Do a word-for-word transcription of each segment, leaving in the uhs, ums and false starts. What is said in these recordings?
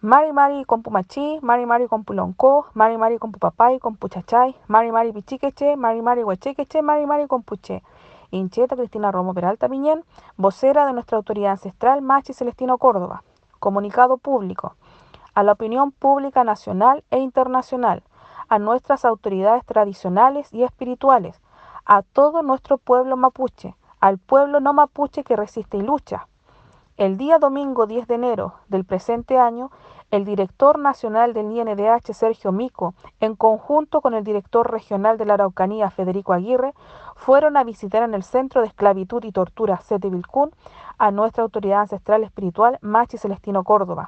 Mari Mari con Pumachi, Mari Mari con Pulonco, Mari Mari con Pupapay, con Puchachay, Mari Mari Pichiqueche, Mari Mari Huachequeche, Mari Mari con Puche. Incheta Cristina Romo Peralta Piñén, vocera de nuestra autoridad ancestral Machi Celestino Córdoba. Comunicado público a la opinión pública nacional e internacional, a nuestras autoridades tradicionales y espirituales, a todo nuestro pueblo mapuche, al pueblo no mapuche que resiste y lucha. El día domingo diez de enero del presente año, el director nacional del I N D H, Sergio Mico, en conjunto con el director regional de la Araucanía, Federico Aguirre, fueron a visitar en el Centro de Esclavitud y Tortura Sete Vilcún a nuestra autoridad ancestral espiritual, Machi Celestino Córdoba,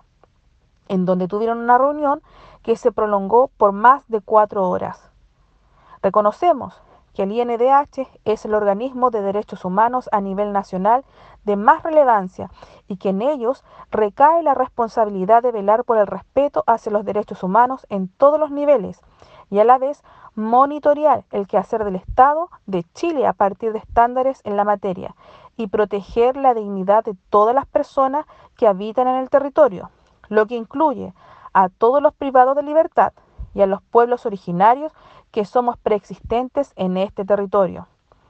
en donde tuvieron una reunión que se prolongó por más de cuatro horas. Reconocemos que el I N D H es el organismo de derechos humanos a nivel nacional de más relevancia y que en ellos recae la responsabilidad de velar por el respeto hacia los derechos humanos en todos los niveles y a la vez monitorear el quehacer del Estado de Chile a partir de estándares en la materia y proteger la dignidad de todas las personas que habitan en el territorio, lo que incluye a todos los privados de libertad y a los pueblos originarios que somos preexistentes en este territorio.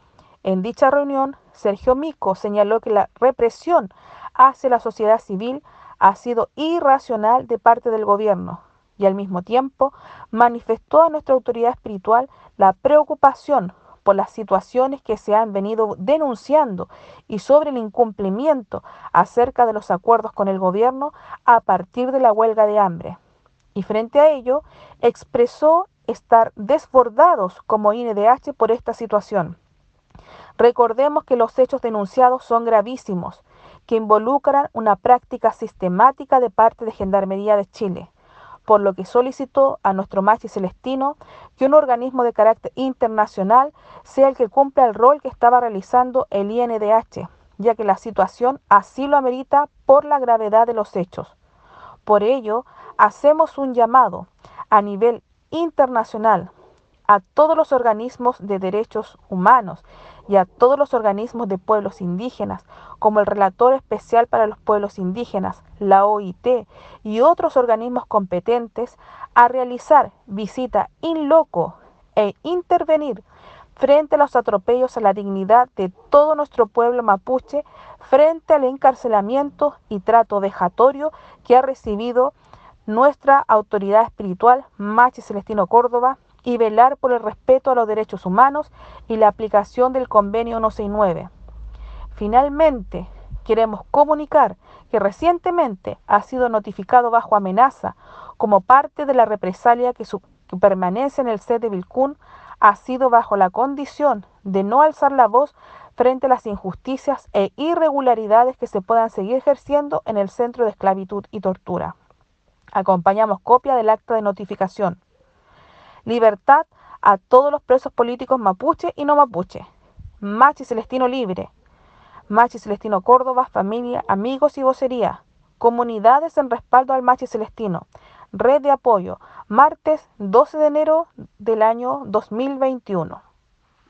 En dicha reunión, Sergio Mico señaló que la represión hacia la sociedad civil ha sido irracional de parte del gobierno y al mismo tiempo manifestó a nuestra autoridad espiritual la preocupación por las situaciones que se han venido denunciando y sobre el incumplimiento acerca de los acuerdos con el gobierno a partir de la huelga de hambre. Y frente a ello, expresó estar desbordados como I N D H por esta situación. Recordemos que los hechos denunciados son gravísimos, que involucran una práctica sistemática de parte de Gendarmería de Chile, por lo que solicitó a nuestro Machi Celestino que un organismo de carácter internacional sea el que cumpla el rol que estaba realizando el I N D H, ya que la situación así lo amerita por la gravedad de los hechos. Por ello, hacemos un llamado a nivel internacional a todos los organismos de derechos humanos y a todos los organismos de pueblos indígenas, como el Relator Especial para los Pueblos Indígenas, la O I T y otros organismos competentes, a realizar visita in loco e intervenir frente a los atropellos a la dignidad de todo nuestro pueblo mapuche, frente al encarcelamiento y trato vejatorio que ha recibido nuestra autoridad espiritual, Machi Celestino Córdoba, y velar por el respeto a los derechos humanos y la aplicación del Convenio ciento sesenta y nueve. Finalmente, queremos comunicar que recientemente ha sido notificado bajo amenaza como parte de la represalia que, su, que permanece en el Sete Vilcún, ha sido bajo la condición de no alzar la voz frente a las injusticias e irregularidades que se puedan seguir ejerciendo en el Centro de Esclavitud y Tortura. Acompañamos copia del acta de notificación. Libertad a todos los presos políticos mapuche y no mapuche. Machi Celestino libre. Machi Celestino Córdoba, familia, amigos y vocería. Comunidades en respaldo al Machi Celestino. Red de apoyo. Martes doce de enero del año dos mil veintiuno.